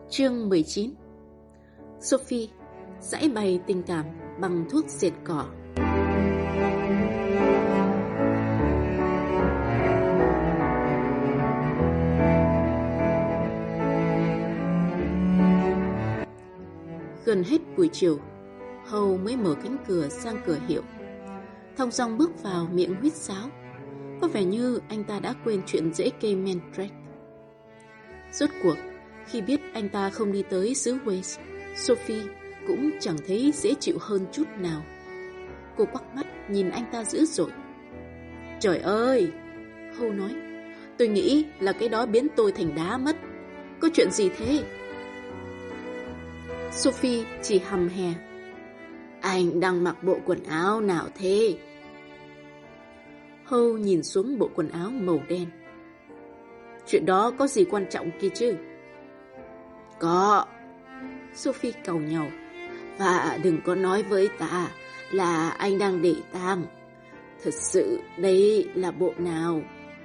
Chương 19. Sophie giải bày tình cảm bằng thuốc diệt cỏ. Gần hết buổi chiều, Hầu mới mở cánh cửa sang cửa hiệu. Thong dong bước vào miệng huýt sáo. Có vẻ như anh ta đã quên chuyện rễ cây Mandrake. Rốt cuộc, khi biết anh ta không đi tới xứ Wales, Sophie cũng chẳng thấy dễ chịu hơn chút nào. Cô quắc mắt nhìn anh ta dữ dội. Trời ơi! Hầu nói, tôi nghĩ là cái đó biến tôi thành đá mất. Có chuyện gì thế? Sophie chỉ hầm hè. Anh đang mặc bộ quần áo nào thế? Hầu nhìn xuống bộ quần áo màu đen. Chuyện đó có gì quan trọng kia chứ? Có. Sophie càu nhàu. Và đừng có nói với ta là anh đang để tang. Thật sự đấy là bộ nào?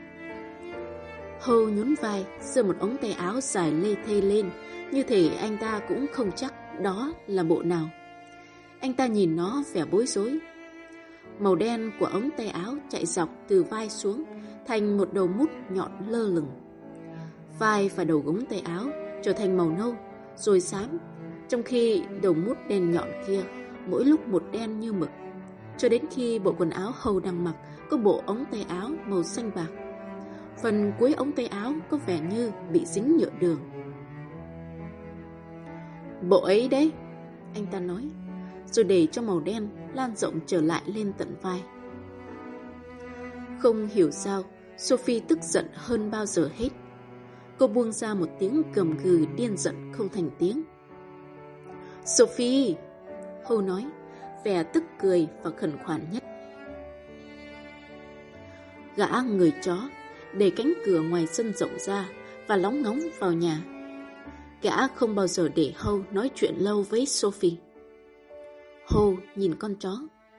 Hầu nhún vai, giơ một ống tay áo dài lê thê lên, như thể anh ta cũng không chắc đó là bộ nào. Anh ta nhìn nó vẻ bối rối. Màu đen của ống tay áo chạy dọc từ vai xuống thành một đầu mút nhọn lơ lửng. Vai và đầu ống tay áo trở thành màu nâu rồi xám, trong khi đầu mút đen nhọn kia mỗi lúc một đen như mực, cho đến khi bộ quần áo Hầu đang mặc có bộ ống tay áo màu xanh bạc. Phần cuối ống tay áo có vẻ như bị dính nhựa đường. Bộ ấy đấy, anh ta nói, rồi để cho màu đen lan rộng trở lại lên tận vai. Không hiểu sao, Sophie tức giận hơn bao giờ hết. Cô buông ra một tiếng gầm gừ điên giận không thành tiếng. Sophie! Hầu nói, vẻ tức cười và khẩn khoản nhất. Gã người chó để cánh cửa ngoài sân rộng ra và lóng ngóng vào nhà. Gã không bao giờ để Hầu nói chuyện lâu với Sophie. Hầu nhìn con chó.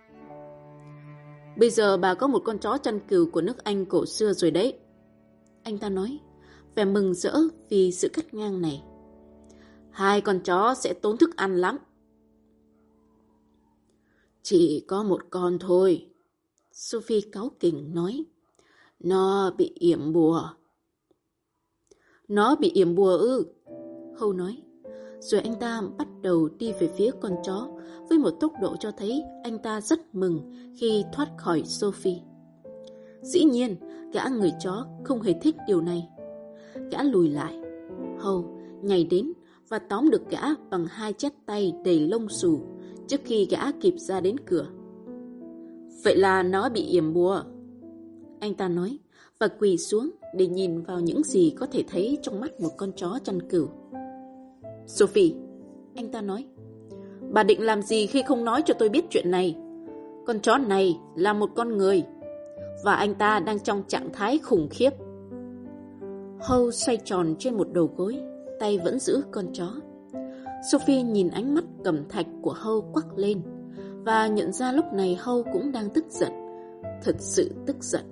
Bây giờ bà có một con chó chăn cừu của nước Anh cổ xưa rồi đấy. Anh ta nói, vẻ mừng rỡ vì sự cắt ngang này. 2 con chó sẽ tốn thức ăn lắm. Chỉ có một con thôi, Sophie cáu kỉnh nói. Nó bị yểm bùa. Nó bị yểm bùa ư? Hầu nói. Rồi anh ta bắt đầu đi về phía con chó với một tốc độ cho thấy anh ta rất mừng khi thoát khỏi Sophie. Dĩ nhiên, gã người chó không hề thích điều này. Gã lùi lại. Hầu nhảy đến và tóm được gã bằng 2 chét tay đầy lông xù trước khi gã kịp ra đến cửa. Vậy là nó bị yểm bùa, anh ta nói, và quỳ xuống để nhìn vào những gì có thể thấy trong mắt một con chó chăn cừu. Sophie, anh ta nói, bà định làm gì khi không nói cho tôi biết chuyện này? Con chó này là một con người, và anh ta đang trong trạng thái khủng khiếp. Hầu xoay tròn trên một đầu gối, tay vẫn giữ con chó. Sophie nhìn ánh mắt cẩm thạch của Hầu quắc lên và nhận ra lúc này Hầu cũng đang tức giận, thật sự tức giận.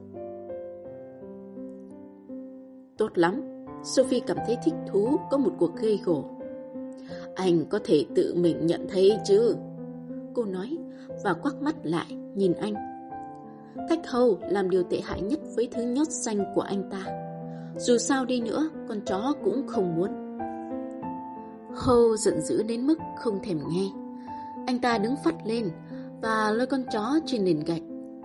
Tốt lắm, Sophie cảm thấy thích thú có một cuộc gây gổ. Anh có thể tự mình nhận thấy chứ? Cô nói và quắc mắt lại nhìn anh. Cách Hầu làm điều tệ hại nhất với thứ nhót xanh của anh ta. Dù sao đi nữa, con chó cũng không muốn. Hầu giận dữ đến mức không thèm nghe. Anh ta đứng phắt lên và lôi con chó trên nền gạch.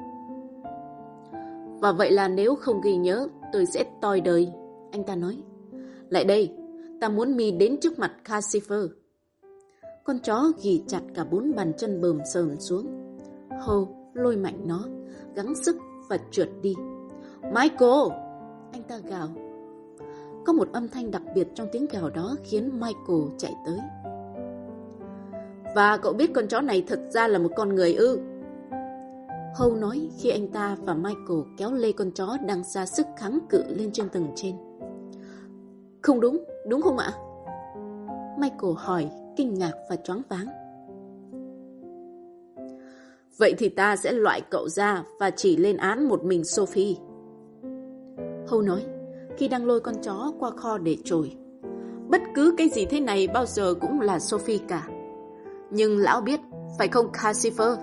Và vậy là nếu không ghi nhớ, tôi sẽ toi đời, anh ta nói. Lại đây, ta muốn mi đến trước mặt Cassifer. Con chó ghì chặt cả 4 bàn chân bờm sờm xuống. Hầu lôi mạnh nó, gắng sức và trượt đi. Michael! Anh ta gào. Có một âm thanh đặc biệt trong tiếng gào đó khiến Michael chạy tới. Và cậu biết con chó này thật ra là một con người ư? Hầu nói khi anh ta và Michael kéo lê con chó đang ra sức kháng cự lên trên tầng trên. Không đúng, đúng không ạ? Michael hỏi, kinh ngạc và choáng váng. Vậy thì ta sẽ loại cậu ra và chỉ lên án một mình Sophie. Hầu nói, khi đang lôi con chó qua kho để trồi. Bất cứ cái gì thế này bao giờ cũng là Sophie cả. Nhưng lão biết, phải không Calcifer?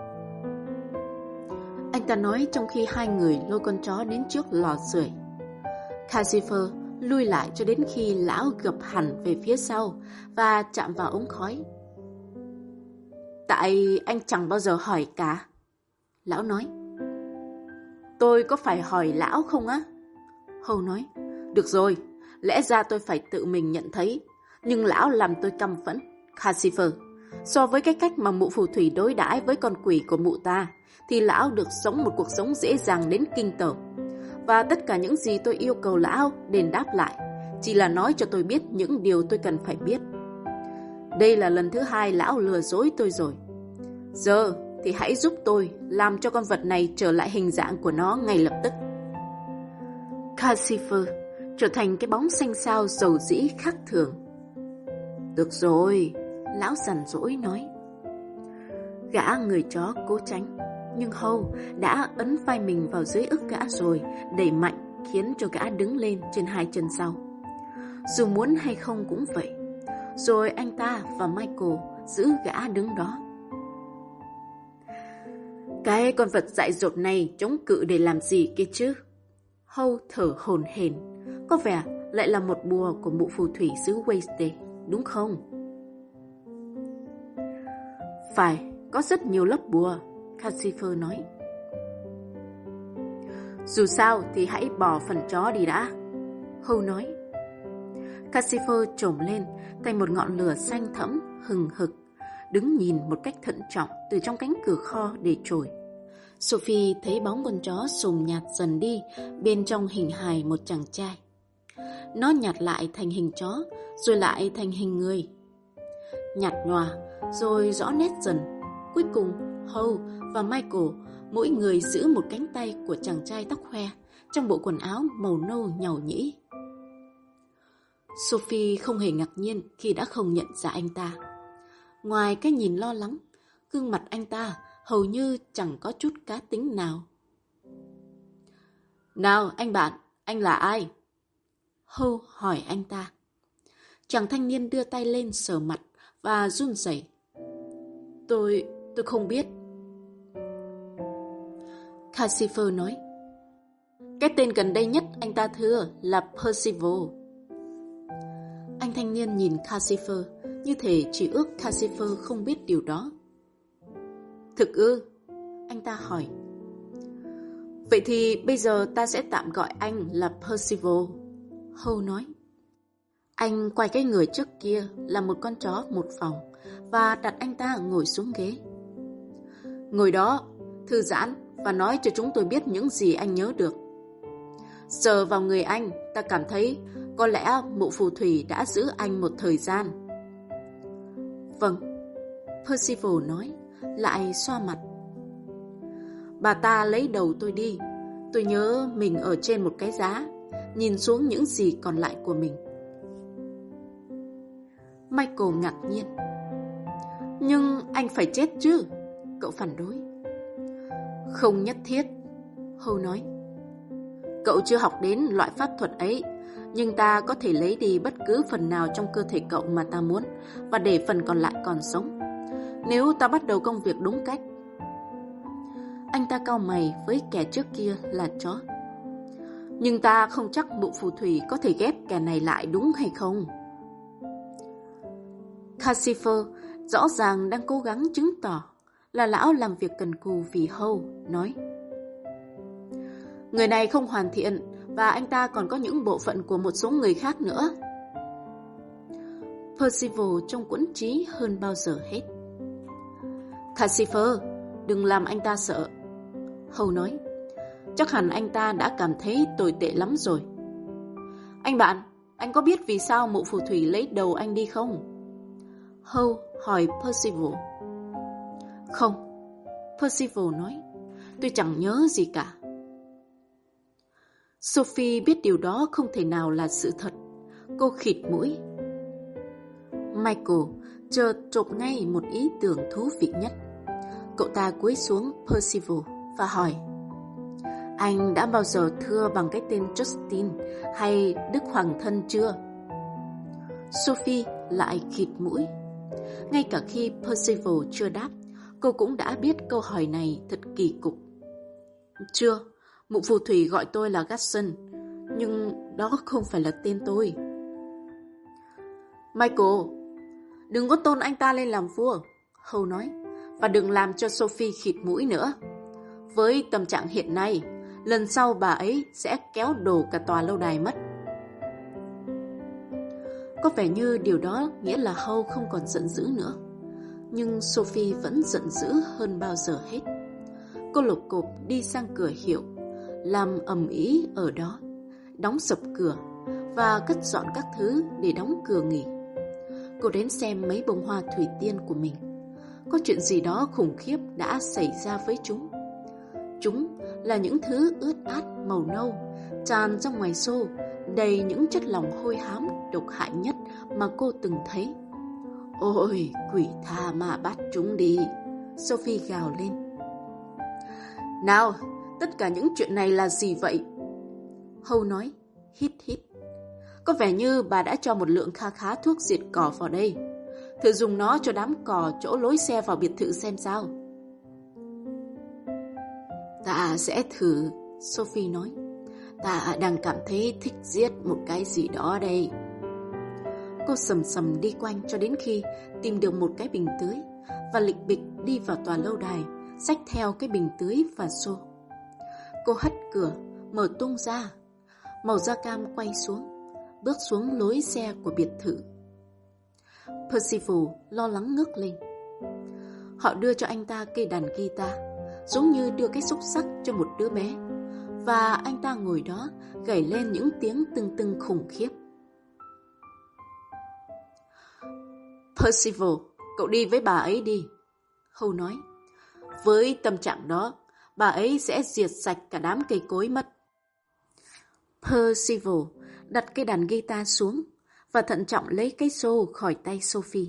Anh ta nói trong khi hai người lôi con chó đến trước lò sưởi. Calcifer lui lại cho đến khi lão gập hẳn về phía sau và chạm vào ống khói. Tại anh chẳng bao giờ hỏi cả. Lão nói. Tôi có phải hỏi lão không á? Hầu nói. Được rồi, lẽ ra tôi phải tự mình nhận thấy. Nhưng lão làm tôi căm phẫn, Calcifer. So với cái cách mà mụ phù thủy đối đãi với con quỷ của mụ ta, thì lão được sống một cuộc sống dễ dàng đến kinh tởm. Và tất cả những gì tôi yêu cầu lão đền đáp lại chỉ là nói cho tôi biết những điều tôi cần phải biết. Đây là lần thứ hai lão lừa dối tôi rồi. Giờ thì hãy giúp tôi làm cho con vật này trở lại hình dạng của nó ngay lập tức. Calcifer trở thành cái bóng xanh xao dầu dĩ khác thường. Được rồi, lão giận dỗi nói. Gã người chó cố tránh, nhưng Hầu đã ấn vai mình vào dưới ức gã rồi, đẩy mạnh khiến cho gã đứng lên trên hai chân sau. Dù muốn hay không cũng vậy. Rồi anh ta và Michael giữ gã đứng đó. Cái con vật dại dột này chống cự để làm gì kia chứ? Hầu thở hổn hển, có vẻ lại là một bùa của mụ phù thủy xứ Waste, đúng không? Phải, có rất nhiều lớp bùa, Calcifer nói. Dù sao thì hãy bỏ phần chó đi đã, Hầu nói. Calcifer trồm lên thành một ngọn lửa xanh thẫm hừng hực, đứng nhìn một cách thận trọng từ trong cánh cửa kho để trồi. Sophie thấy bóng con chó sùm nhạt dần đi bên trong hình hài một chàng trai. Nó nhạt lại thành hình chó, rồi lại thành hình người. Nhạt nhòa, rồi rõ nét dần. Cuối cùng, Hầu và Michael mỗi người giữ một cánh tay của chàng trai tóc hoe trong bộ quần áo màu nâu nhàu nhĩ. Sophie không hề ngạc nhiên khi đã không nhận ra anh ta. Ngoài cái nhìn lo lắng, gương mặt anh ta hầu như chẳng có chút cá tính nào. Nào anh bạn, anh là ai? Hầu hỏi anh ta. Chàng thanh niên đưa tay lên sờ mặt và run rẩy. Tôi không biết. Calcifer nói. Cái tên gần đây nhất anh ta thưa là Percival. Anh thanh niên nhìn Calcifer như thể chỉ ước Calcifer không biết điều đó. Thực ư? Anh ta hỏi. Vậy thì bây giờ ta sẽ tạm gọi anh là Percival, Hầu nói. Anh quay cái người trước kia là một con chó một phòng và đặt anh ta ngồi xuống ghế. Ngồi đó, thư giãn và nói cho chúng tôi biết những gì anh nhớ được. Sờ vào người anh, ta cảm thấy có lẽ mụ phù thủy đã giữ anh một thời gian. Vâng, Percival nói, lại xoa mặt. Bà ta lấy đầu tôi đi. Tôi nhớ mình ở trên một cái giá, nhìn xuống những gì còn lại của mình. Michael ngạc nhiên. Nhưng anh phải chết chứ? Cậu phản đối. Không nhất thiết, Hầu nói. Cậu chưa học đến loại pháp thuật ấy, nhưng ta có thể lấy đi bất cứ phần nào trong cơ thể cậu mà ta muốn và để phần còn lại còn sống, nếu ta bắt đầu công việc đúng cách. Anh ta cau mày với kẻ trước kia là chó. Nhưng ta không chắc mụ phù thủy có thể ghép kẻ này lại đúng hay không? Calcifer rõ ràng đang cố gắng chứng tỏ là lão làm việc cần cù vì Hầu, nói. Người này không hoàn thiện và anh ta còn có những bộ phận của một số người khác nữa. Percival trông quẫn trí hơn bao giờ hết. Calcifer, đừng làm anh ta sợ, Hầu nói. Chắc hẳn anh ta đã cảm thấy tồi tệ lắm rồi. Anh bạn, anh có biết vì sao mụ phù thủy lấy đầu anh đi không? Hầu hỏi Percival. Không, Percival nói. Tôi chẳng nhớ gì cả. Sophie biết điều đó không thể nào là sự thật. Cô khịt mũi. Michael chợt chộp ngay một ý tưởng thú vị nhất. Cậu ta cúi xuống Percival và hỏi. Anh đã bao giờ thưa bằng cái tên Justin hay Đức Hoàng Thân chưa? Sophie lại khịt mũi. Ngay cả khi Percival chưa đáp, cô cũng đã biết câu hỏi này thật kỳ cục. Chưa, mụ phù thủy gọi tôi là Gaston, nhưng đó không phải là tên tôi. Michael, đừng có tôn anh ta lên làm vua, Howe nói, và đừng làm cho Sophie khịt mũi nữa. Với tâm trạng hiện nay, lần sau bà ấy sẽ kéo đổ cả tòa lâu đài mất. Có vẻ như điều đó nghĩa là Howe không còn giận dữ nữa. Nhưng Sophie vẫn giận dữ hơn bao giờ hết. Cô lục cộp đi sang cửa hiệu, làm ầm ĩ ở đó, đóng sập cửa và cất dọn các thứ để đóng cửa nghỉ. Cô đến xem mấy bông hoa thủy tiên của mình. Có chuyện gì đó khủng khiếp đã xảy ra với chúng. Chúng là những thứ ướt át màu nâu, tràn ra ngoài xô, đầy những chất lỏng hôi hám độc hại nhất mà cô từng thấy. Ôi, quỷ tha mà bắt chúng đi, Sophie gào lên. Nào, tất cả những chuyện này là gì vậy? Howe nói, hít hít. Có vẻ như bà đã cho một lượng kha khá thuốc diệt cỏ vào đây. Thử dùng nó cho đám cỏ chỗ lối xe vào biệt thự xem sao. Ta sẽ thử, Sophie nói. Ta đang cảm thấy thích giết một cái gì đó đây. Cô sầm sầm đi quanh cho đến khi tìm được một cái bình tưới và lịch bịch đi vào tòa lâu đài, xách theo cái bình tưới và xô. Cô hất cửa, mở tung ra. Màu da cam quay xuống, bước xuống lối xe của biệt thự. Percival lo lắng ngước lên. Họ đưa cho anh ta cây đàn guitar, giống như đưa cái xúc xắc cho một đứa bé, và anh ta ngồi đó gảy lên những tiếng tưng tưng khủng khiếp. Percival, cậu đi với bà ấy đi, Howe nói. Với tâm trạng đó, bà ấy sẽ diệt sạch cả đám cây cối mất. Percival đặt cây đàn guitar xuống và thận trọng lấy cái xô khỏi tay Sophie.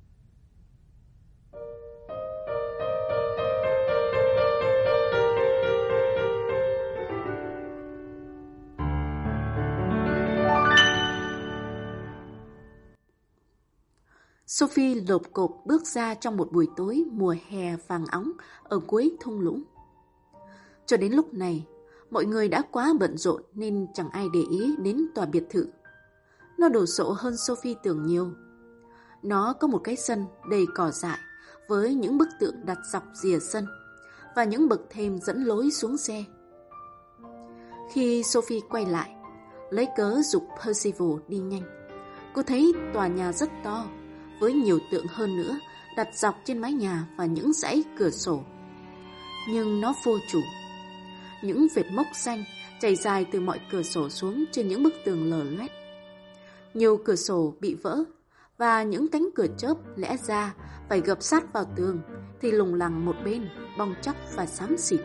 Sophie lộp cộp bước ra trong một buổi tối mùa hè vàng óng ở cuối thung lũng. Cho đến lúc này, mọi người đã quá bận rộn nên chẳng ai để ý đến tòa biệt thự. Nó đồ sộ hơn Sophie tưởng nhiều. Nó có một cái sân đầy cỏ dại với những bức tượng đặt dọc rìa sân và những bậc thềm dẫn lối xuống xe. Khi Sophie quay lại, lấy cớ giục Percival đi nhanh, cô thấy tòa nhà rất to, với nhiều tượng hơn nữa đặt dọc trên mái nhà và những dãy cửa sổ. Nhưng nó vô chủ. Những vệt mốc xanh chảy dài từ mọi cửa sổ xuống trên những bức tường lở loét. Nhiều cửa sổ bị vỡ và những cánh cửa chớp lẽ ra phải gập sát vào tường thì lủng lẳng một bên, bong tróc và xám xịt.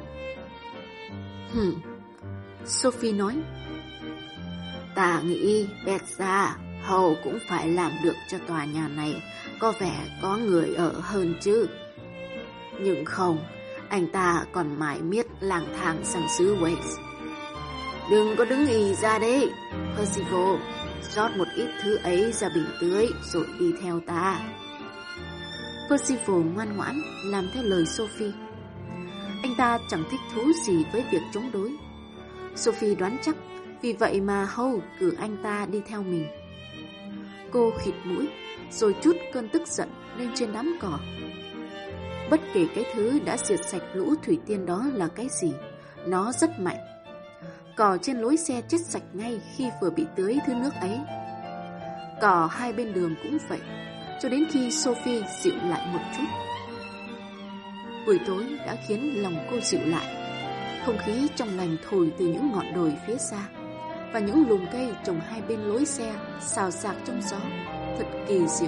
Sophie nói. Ta nghĩ bét ra Howe cũng phải làm được cho tòa nhà này có vẻ có người ở hơn chứ. Nhưng không, anh ta còn mãi miết lang thang sang xứ Wales. Đừng có đứng ì ra đấy, Percival, rót một ít thứ ấy ra bình tưới rồi đi theo ta. Percival ngoan ngoãn làm theo lời Sophie. Anh ta chẳng thích thú gì với việc chống đối. Sophie đoán chắc vì vậy mà Howe cử anh ta đi theo mình. Cô khịt mũi rồi trút cơn tức giận lên trên đám cỏ. Bất kể cái thứ đã diệt sạch lũ thủy tiên đó là cái gì, nó rất mạnh. Cỏ trên lối xe chết sạch ngay khi vừa bị tưới thứ nước ấy. Cỏ hai bên đường cũng vậy, cho đến khi Sophie dịu lại một chút. Buổi tối đã khiến lòng cô dịu lại. Không khí trong lành thổi từ những ngọn đồi phía xa, và những lùm cây trồng hai bên lối xe xào xạc trong gió, thật kỳ diệu.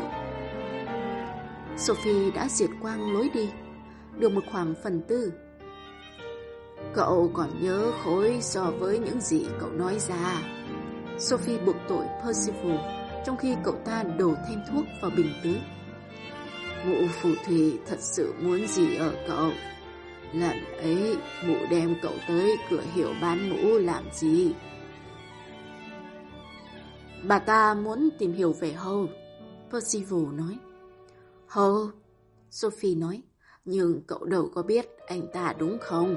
Sophie đã diệt quang lối đi, được một khoảng phần tư. Cậu còn nhớ khối so với những gì cậu nói ra. Sophie buộc tội Percival trong khi cậu ta đổ thêm thuốc vào bình tưới. Mụ phù thủy thật sự muốn gì ở cậu? Lần ấy mụ đem cậu tới cửa hiệu bán mũ làm gì? Bà ta muốn tìm hiểu về Howe, Percival nói. Howe, Sophie nói, nhưng cậu đâu có biết anh ta đúng không?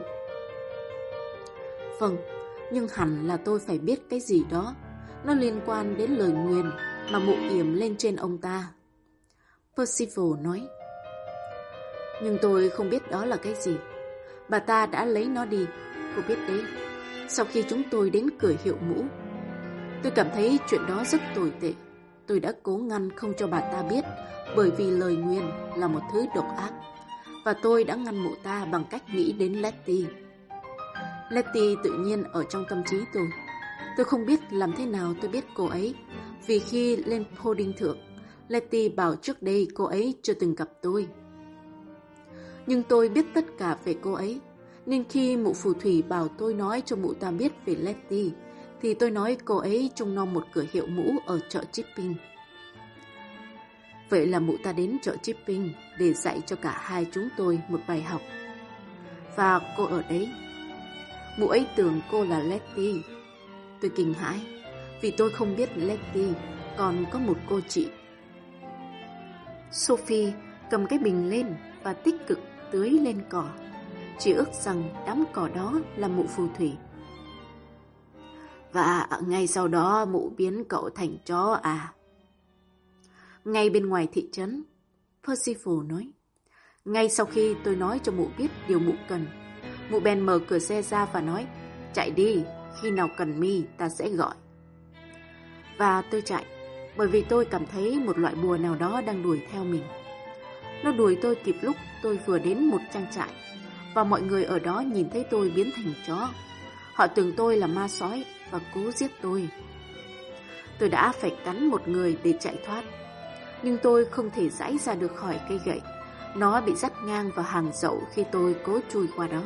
Vâng, nhưng hẳn là tôi phải biết cái gì đó. Nó liên quan đến lời nguyền mà mụ yểm lên trên ông ta. Percival nói. Nhưng tôi không biết đó là cái gì. Bà ta đã lấy nó đi, cô biết đấy, sau khi chúng tôi đến cửa hiệu mũ. Tôi cảm thấy chuyện đó rất tồi tệ. Tôi đã cố ngăn không cho bà ta biết, bởi vì lời nguyền là một thứ độc ác. Và tôi đã ngăn mụ ta bằng cách nghĩ đến Letty. Letty tự nhiên ở trong tâm trí tôi. Tôi không biết làm thế nào tôi biết cô ấy, vì khi lên podium thượng, Letty bảo trước đây cô ấy chưa từng gặp tôi. Nhưng tôi biết tất cả về cô ấy, nên khi mụ phù thủy bảo tôi nói cho mụ ta biết về Letty, thì tôi nói cô ấy trông nom một cửa hiệu mũ ở chợ Chipping. Vậy là mụ ta đến chợ Chipping để dạy cho cả hai chúng tôi một bài học. Và cô ở đấy. Mụ ấy tưởng cô là Letty. Tôi kinh hãi, vì tôi không biết Letty còn có một cô chị. Sophie cầm cái bình lên và tích cực tưới lên cỏ. Chỉ ước rằng đám cỏ đó là mụ phù thủy. Và ngay sau đó mụ biến cậu thành chó à? Ngay bên ngoài thị trấn, Percival nói. Ngay sau khi tôi nói cho mụ biết điều mụ cần, mụ bèn mở cửa xe ra và nói, chạy đi, khi nào cần mi ta sẽ gọi. Và tôi chạy, bởi vì tôi cảm thấy một loại bùa nào đó đang đuổi theo mình. Nó đuổi tôi kịp lúc tôi vừa đến một trang trại, và mọi người ở đó nhìn thấy tôi biến thành chó. Họ tưởng tôi là ma sói và cố giết tôi. Tôi đã phải cắn một người để chạy thoát, nhưng tôi không thể giãy ra được khỏi cây gậy. Nó bị dắt ngang vào hàng dậu khi tôi cố chui qua đó.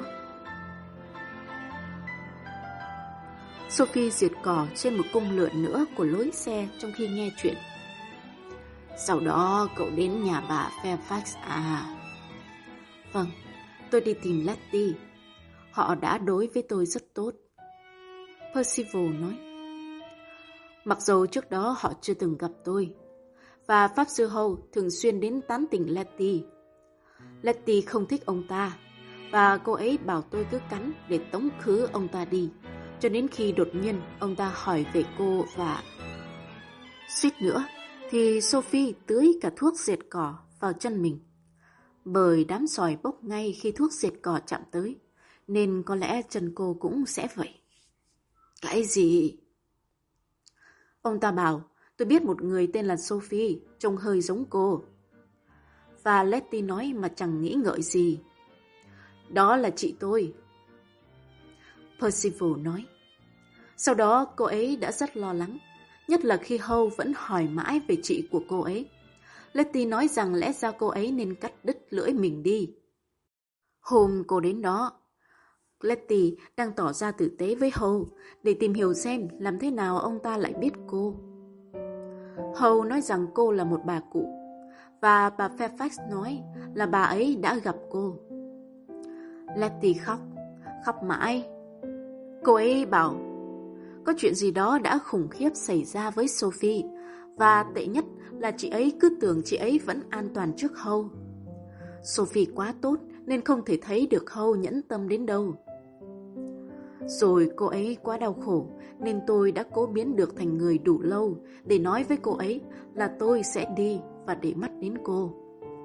Sophie diệt cỏ trên một cung lượn nữa của lối xe trong khi nghe chuyện. Sau đó cậu đến nhà bà Fairfax à? Vâng, tôi đi tìm Letty. Họ đã đối với tôi rất tốt, Percival nói. Mặc dù trước đó họ chưa từng gặp tôi, và Pháp Sư Howe thường xuyên đến tán tỉnh Letty. Letty không thích ông ta, và cô ấy bảo tôi cứ cắn để tống khứ ông ta đi, cho đến khi đột nhiên ông ta hỏi về cô và... Suýt nữa thì Sophie tưới cả thuốc diệt cỏ vào chân mình. Bởi đám sỏi bốc ngay khi thuốc diệt cỏ chạm tới, nên có lẽ chân cô cũng sẽ vậy. Cái gì? Ông ta bảo, tôi biết một người tên là Sophie, trông hơi giống cô. Và Letty nói mà chẳng nghĩ ngợi gì. Đó là chị tôi, Percival nói. Sau đó cô ấy đã rất lo lắng, nhất là khi Howe vẫn hỏi mãi về chị của cô ấy. Letty nói rằng lẽ ra cô ấy nên cắt đứt lưỡi mình đi. Hôm cô đến đó, Letty đang tỏ ra tử tế với Howe để tìm hiểu xem làm thế nào ông ta lại biết cô. Howe nói rằng cô là một bà cụ, và bà Fairfax nói là bà ấy đã gặp cô. Letty khóc mãi. Cô ấy bảo có chuyện gì đó đã khủng khiếp xảy ra với Sophie, và tệ nhất là chị ấy cứ tưởng chị ấy vẫn an toàn trước Howe. Sophie quá tốt nên không thể thấy được Howe nhẫn tâm đến đâu. Rồi cô ấy quá đau khổ nên tôi đã cố biến được thành người đủ lâu để nói với cô ấy là tôi sẽ đi và để mắt đến cô.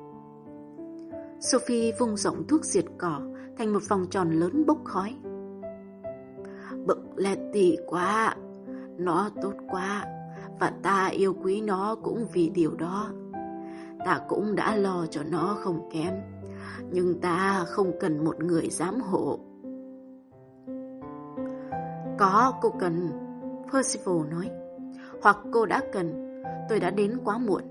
Sophie vung rộng thuốc diệt cỏ thành một vòng tròn lớn bốc khói. Bực Letty quá, nó tốt quá, và ta yêu quý nó cũng vì điều đó. Ta cũng đã lo cho nó không kém, nhưng ta không cần một người giám hộ. Có, cô cần, Percival nói. Hoặc cô đã cần, tôi đã đến quá muộn.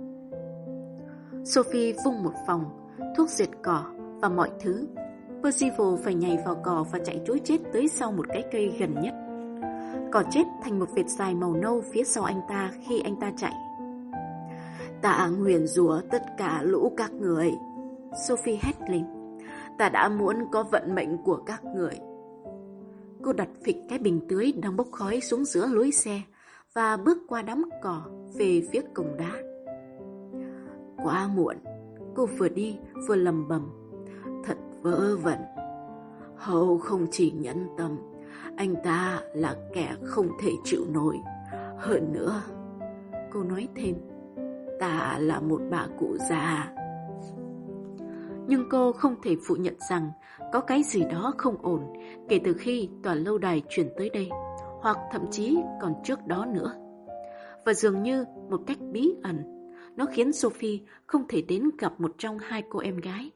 Sophie vung một vòng, thuốc diệt cỏ và mọi thứ. Percival phải nhảy vào cỏ và chạy trối chết tới sau một cái cây gần nhất. Cỏ chết thành một vệt dài màu nâu phía sau anh ta khi anh ta chạy. Ta nguyền rủa tất cả lũ các người, Sophie hét lên. Ta đã muốn có vận mệnh của các người. Cô đặt phịch cái bình tưới đang bốc khói xuống giữa lối xe và bước qua đám cỏ về phía cổng đá. Quá muộn, cô vừa đi vừa lẩm bẩm, thật vớ vẩn. Hầu không chỉ nhẫn tâm, anh ta là kẻ không thể chịu nổi. Hơn nữa, cô nói thêm, ta là một bà cụ già. Nhưng cô không thể phủ nhận rằng có cái gì đó không ổn kể từ khi tòa lâu đài chuyển tới đây, hoặc thậm chí còn trước đó nữa. Và dường như một cách bí ẩn, nó khiến Sophie không thể đến gặp một trong hai cô em gái.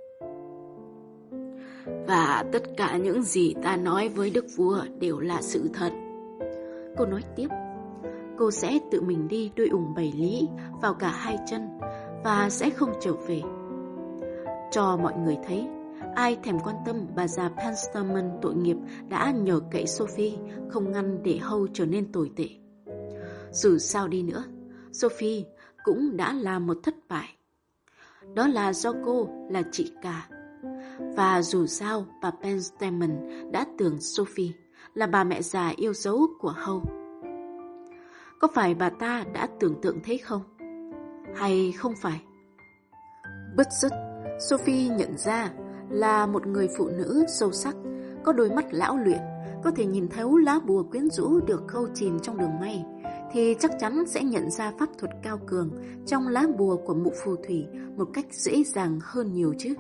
Và tất cả những gì ta nói với đức vua đều là sự thật. Cô nói tiếp, cô sẽ tự mình đi đôi ủng 7 lý vào cả hai chân và sẽ không trở về. Cho mọi người thấy, ai thèm quan tâm bà già Pensterman tội nghiệp đã nhờ cậy Sophie không ngăn để Hầu trở nên tồi tệ. Dù sao đi nữa, Sophie cũng đã là một thất bại. Đó là do cô là chị cả. Và dù sao, bà Pensterman đã tưởng Sophie là bà mẹ già yêu dấu của Hầu. Có phải bà ta đã tưởng tượng thế không? Hay không phải? Bứt rứt, Sophie nhận ra là một người phụ nữ sâu sắc, có đôi mắt lão luyện, có thể nhìn thấu lá bùa quyến rũ được khâu chìm trong đường may, thì chắc chắn sẽ nhận ra pháp thuật cao cường trong lá bùa của mụ phù thủy một cách dễ dàng hơn nhiều chứ.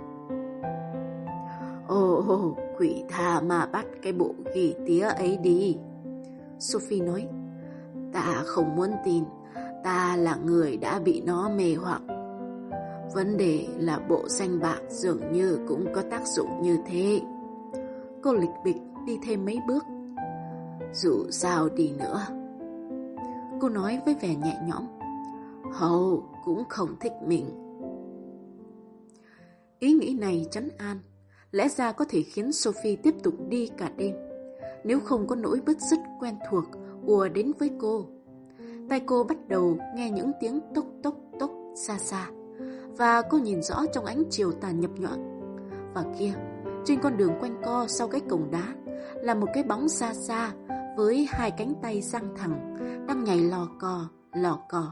Ồ, quỷ tha mà bắt cái bộ ghì tía ấy đi. Sophie nói, ta không muốn tin, ta là người đã bị nó mê hoặc. Vấn đề là bộ danh bạc dường như cũng có tác dụng như thế. Cô lịch bịch đi thêm mấy bước. Dù sao đi nữa, cô nói với vẻ nhẹ nhõm, Hầu cũng không thích mình. Ý nghĩ này trấn an, lẽ ra có thể khiến Sophie tiếp tục đi cả đêm, nếu không có nỗi bứt rứt quen thuộc ùa đến với cô. Tai cô bắt đầu nghe những tiếng tốc tốc tốc xa xa, và cô nhìn rõ trong ánh chiều tà nhập nhọn. Và kia, trên con đường quanh co sau cái cổng đá, là một cái bóng xa xa với hai cánh tay giang thẳng, đang nhảy lò cò.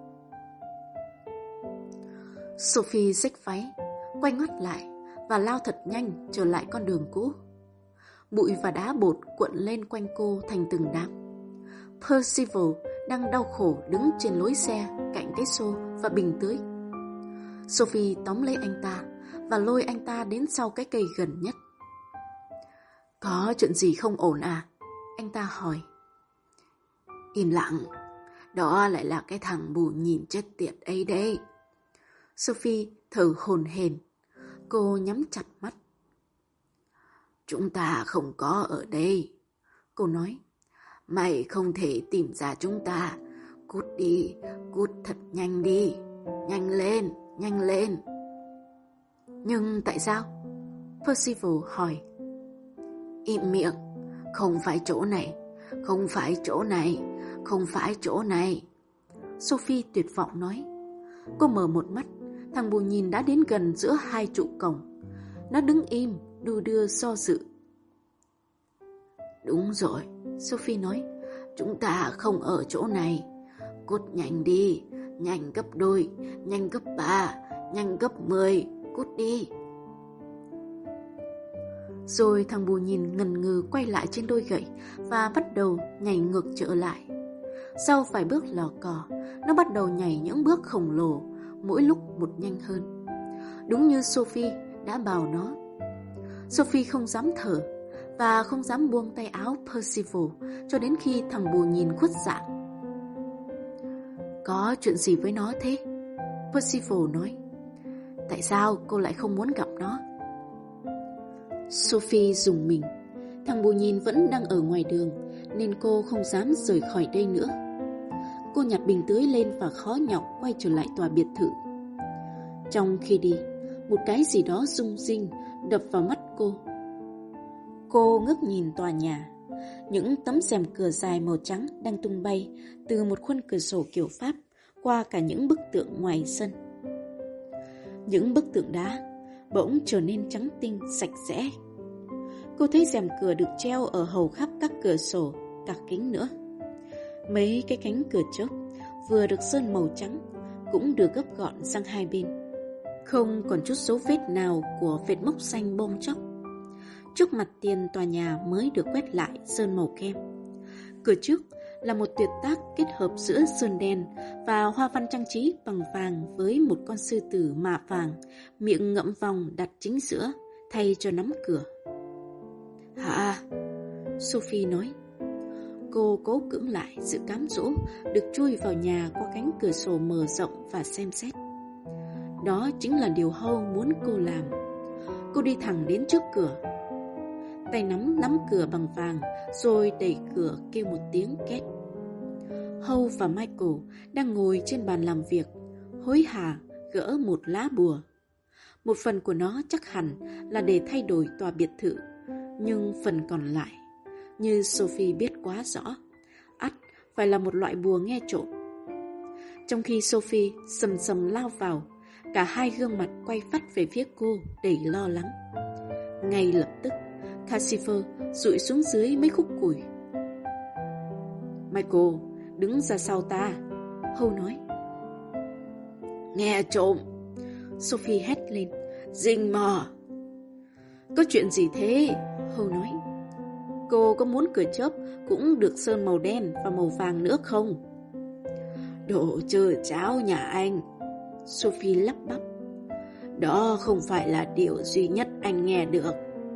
Sophie xách váy, quay ngoắt lại và lao thật nhanh trở lại con đường cũ. Bụi và đá bột cuộn lên quanh cô thành từng đám. Percival đang đau khổ đứng trên lối xe cạnh cái xô và bình tưới. Sophie tóm lấy anh ta và lôi anh ta đến sau cái cây gần nhất. Có chuyện gì không ổn à? Anh ta hỏi. Im lặng, đó lại là cái thằng bù nhìn chết tiệt ấy đấy. Sophie thở hổn hển, cô nhắm chặt mắt. Chúng ta không có ở đây, cô nói. Mày không thể tìm ra chúng ta. Cút đi, cút thật nhanh đi. Nhanh lên. Nhưng tại sao? Percival hỏi. Im miệng, không phải chỗ này. Sophie tuyệt vọng nói. Cô mở một mắt, thằng bù nhìn đã đến gần giữa hai trụ cổng. Nó đứng im, đu đưa do dự. Đúng rồi, Sophie nói, chúng ta không ở chỗ này. Cút nhanh đi, nhanh gấp đôi, nhanh gấp 3, nhanh gấp 10, cút đi. Rồi thằng bù nhìn ngần ngừ quay lại trên đôi gậy và bắt đầu nhảy ngược trở lại. Sau vài bước lò cò, nó bắt đầu nhảy những bước khổng lồ, mỗi lúc một nhanh hơn. Đúng như Sophie đã bảo nó. Sophie không dám thở và không dám buông tay áo Percival cho đến khi thằng bù nhìn khuất dạng. Có chuyện gì với nó thế? Percival nói. Tại sao cô lại không muốn gặp nó? Sophie rùng mình. Thằng bù nhìn vẫn đang ở ngoài đường, nên cô không dám rời khỏi đây nữa. Cô nhặt bình tưới lên và khó nhọc quay trở lại tòa biệt thự. Trong khi đi, một cái gì đó rung rinh đập vào mắt cô. Cô ngước nhìn tòa nhà. Những tấm rèm cửa dài màu trắng đang tung bay từ một khuôn cửa sổ kiểu Pháp qua cả những bức tượng ngoài sân. Những bức tượng đá bỗng trở nên trắng tinh, sạch sẽ. Cô thấy rèm cửa được treo ở hầu khắp các cửa sổ, cả kính nữa. Mấy cái cánh cửa chớp vừa được sơn màu trắng cũng được gấp gọn sang hai bên, không còn chút dấu vết nào của vệt mốc xanh bong chóc. Trước mặt tiền tòa nhà mới được quét lại sơn màu kem. Cửa trước là một tuyệt tác kết hợp giữa sơn đen và hoa văn trang trí bằng vàng với một con sư tử mạ vàng, miệng ngậm vòng đặt chính giữa thay cho nắm cửa. Hả? Sophie nói. Cô cố cưỡng lại sự cám dỗ được chui vào nhà qua cánh cửa sổ mở rộng và xem xét. Đó chính là điều Howe muốn cô làm. Cô đi thẳng đến trước cửa, tay nắm cửa bằng vàng, rồi đẩy cửa kêu một tiếng két. Howe và Michael đang ngồi trên bàn làm việc, hối hả gỡ một lá bùa. Một phần của nó chắc hẳn là để thay đổi tòa biệt thự, nhưng phần còn lại, như Sophie biết quá rõ, ắt phải là một loại bùa nghe trộm. Trong khi Sophie sầm sầm lao vào, cả hai gương mặt quay phắt về phía cô đầy lo lắng. Ngay lập tức, Cassifer dụi xuống dưới mấy khúc củi. Michael, đứng ra sau ta, Howe nói. Nghe trộm, Sophie hét lên. Rình mò. Có chuyện gì thế? Howe nói. Cô có muốn cửa chớp cũng được sơn màu đen và màu vàng nữa không? Đồ chơ cháo nhà anh, Sophie lắp bắp. Đó không phải là điều duy nhất anh nghe được.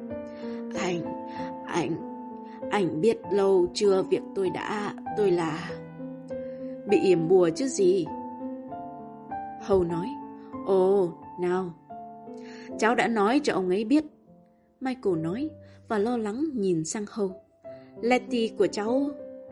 Anh biết lâu chưa việc tôi là bị yểm bùa chứ gì? Howe nói. Ồ, nào. Cháu đã nói cho ông ấy biết, Michael nói và lo lắng nhìn sang Howe. Letty của cháu.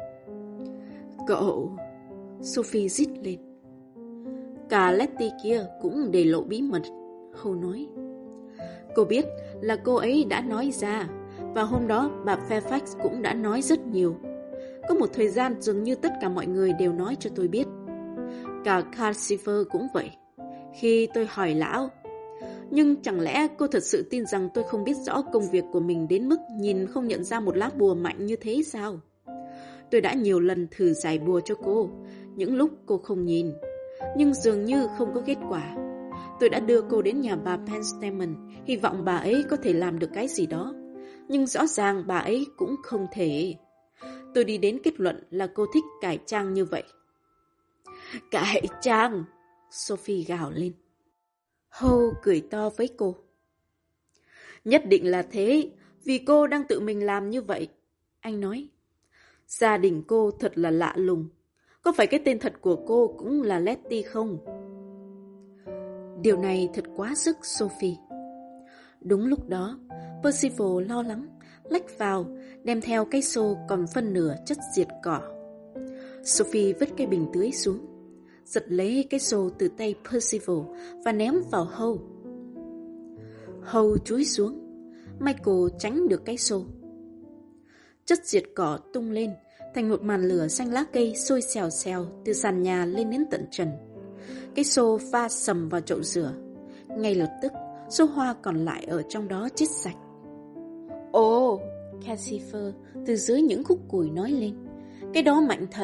Cậu, Sophie rít lên. Cả Letty kia cũng để lộ bí mật, Howe nói. Cô biết là cô ấy đã nói ra, và hôm đó bà Fairfax cũng đã nói rất nhiều. Có một thời gian dường như tất cả mọi người đều nói cho tôi biết. Cả Cassifer cũng vậy. Khi tôi hỏi lão, nhưng chẳng lẽ cô thật sự tin rằng tôi không biết rõ công việc của mình đến mức nhìn không nhận ra một lá bùa mạnh như thế sao? Tôi đã nhiều lần thử giải bùa cho cô, những lúc cô không nhìn, nhưng dường như không có kết quả. Tôi đã đưa cô đến nhà bà Penstamen, hy vọng bà ấy có thể làm được cái gì đó, nhưng rõ ràng bà ấy cũng không thể. Tôi đi đến kết luận là cô thích cải trang như vậy. Cải trang! Sophie gào lên. Howe cười to với cô. Nhất định là thế, vì cô đang tự mình làm như vậy, anh nói. Gia đình cô thật là lạ lùng. Có phải cái tên thật của cô cũng là Letty không? Điều này thật quá sức Sophie. Đúng lúc đó, Percival lo lắng, lách vào, đem theo cái xô còn phân nửa chất diệt cỏ. Sophie vứt cái bình tưới xuống, giật lấy cái xô từ tay Percival và ném vào Howe. Howe chúi xuống, Michael tránh được cái xô. Chất diệt cỏ tung lên, thành một màn lửa xanh lá cây sôi xèo xèo từ sàn nhà lên đến tận trần. Cái xô pha sầm vào chậu rửa. Ngay lập tức, số hoa còn lại ở trong đó chết sạch. Ồ, Cassifer từ dưới những khúc củi nói lên. Cái đó mạnh thật.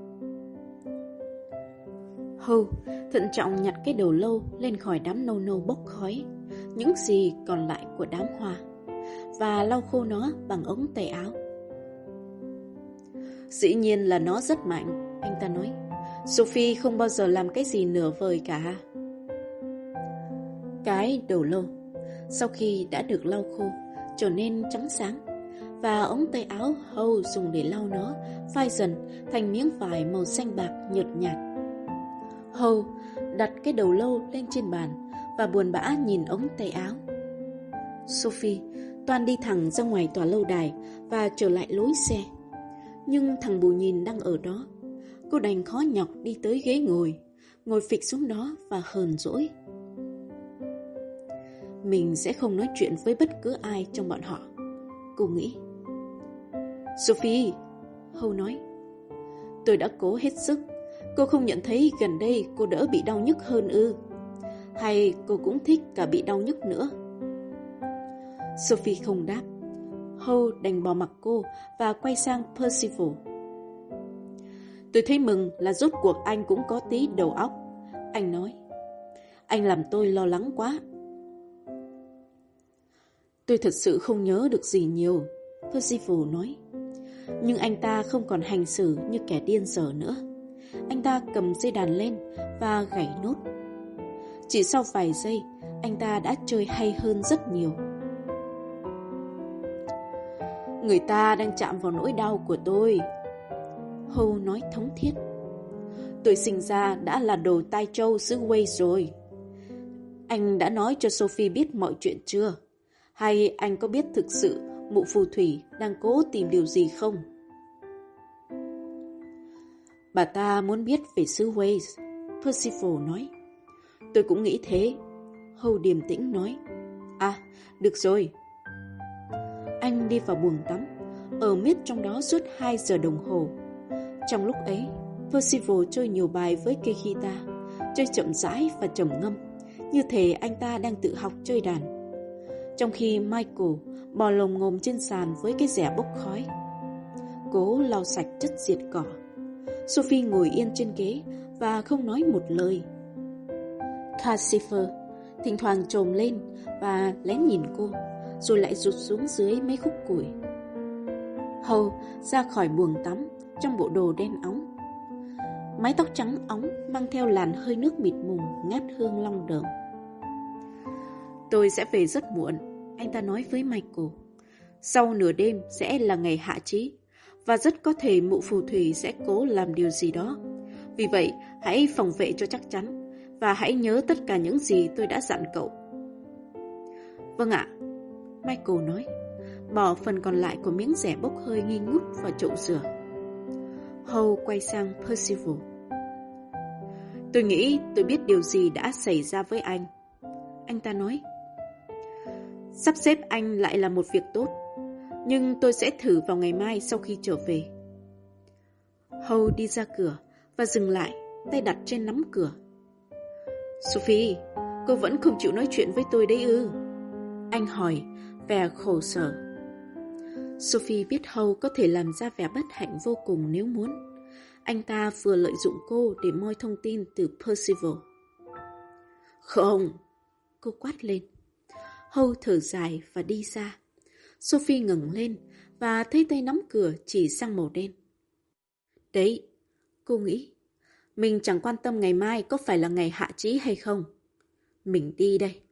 Howe thận trọng nhặt cái đầu lâu lên khỏi đám nâu nâu bốc khói, những gì còn lại của đám hoa, và lau khô nó bằng ống tay áo. Dĩ nhiên là nó rất mạnh, anh ta nói. Sophie không bao giờ làm cái gì nửa vời cả. Cái đầu lâu, sau khi đã được lau khô, trở nên trắng sáng, và ống tay áo Howe dùng để lau nó phai dần thành miếng vải màu xanh bạc nhợt nhạt. Howe đặt cái đầu lâu lên trên bàn và buồn bã nhìn ống tay áo. Sophie toan đi thẳng ra ngoài tòa lâu đài và trở lại lối xe, nhưng thằng Bù Nhìn đang ở đó. Cô đành khó nhọc đi tới ghế ngồi phịch xuống đó và hờn dỗi. Mình sẽ không nói chuyện với bất cứ ai trong bọn họ, cô nghĩ. Sophie, Howe nói, tôi đã cố hết sức. Cô không nhận thấy gần đây cô đỡ bị đau nhức hơn ư? Hay cô cũng thích cả bị đau nhức nữa? Sophie không đáp. Howe đành bỏ mặc cô và quay sang Percival. Tôi thấy mừng là rốt cuộc anh cũng có tí đầu óc. Anh nói. Anh làm tôi lo lắng quá. Tôi thật sự không nhớ được gì nhiều, Percival nói. Nhưng anh ta không còn hành xử như kẻ điên dở nữa. Anh ta cầm dây đàn lên và gảy nốt. Chỉ sau vài giây, anh ta đã chơi hay hơn rất nhiều. Người ta đang chạm vào nỗi đau của tôi, Howe nói thống thiết. Tôi sinh ra đã là đồ tai trâu xứ Wales rồi. Anh đã nói cho Sophie biết mọi chuyện chưa? Hay anh có biết thực sự mụ phù thủy đang cố tìm điều gì không? Bà ta muốn biết về xứ Wales, Percival nói. Tôi cũng nghĩ thế, Howe điềm tĩnh nói. À, được rồi. Anh đi vào buồng tắm, ở miết trong đó suốt 2 giờ đồng hồ. Trong lúc ấy, Percival chơi nhiều bài với cây guitar, chơi chậm rãi và trầm ngâm, như thể anh ta đang tự học chơi đàn. Trong khi Michael bò lồm ngồm trên sàn với cái rẻ bốc khói, cố lau sạch chất diệt cỏ. Sophie ngồi yên trên ghế và không nói một lời. Calcifer thỉnh thoảng chồm lên và lén nhìn cô, rồi lại rụt xuống dưới mấy khúc củi. Howe ra khỏi buồng tắm trong bộ đồ đen óng, mái tóc trắng óng mang theo làn hơi nước mịt mùng ngát hương long đờm. Tôi sẽ về rất muộn, anh ta nói với Michael. Sau nửa đêm sẽ là ngày hạ chí, và rất có thể mụ phù thủy sẽ cố làm điều gì đó. Vì vậy, hãy phòng vệ cho chắc chắn, và hãy nhớ tất cả những gì tôi đã dặn cậu. Vâng ạ, Michael nói, bỏ phần còn lại của miếng rẻ bốc hơi nghi ngút vào chậu rửa. Howe quay sang Percival. Tôi nghĩ tôi biết điều gì đã xảy ra với anh ta nói. Sắp xếp anh lại là một việc tốt, nhưng tôi sẽ thử vào ngày mai sau khi trở về. Howe đi ra cửa và dừng lại, tay đặt trên nắm cửa. Sophie, cô vẫn không chịu nói chuyện với tôi đấy ư? Anh hỏi, vẻ khổ sở. Sophie biết Howe có thể làm ra vẻ bất hạnh vô cùng nếu muốn. Anh ta vừa lợi dụng cô để moi thông tin từ Percival. Không, cô quát lên. Howe thở dài và đi ra. Sophie ngẩng lên và thấy tay nắm cửa chỉ sang màu đen. Đấy, cô nghĩ, mình chẳng quan tâm ngày mai có phải là ngày hạ chí hay không. Mình đi đây.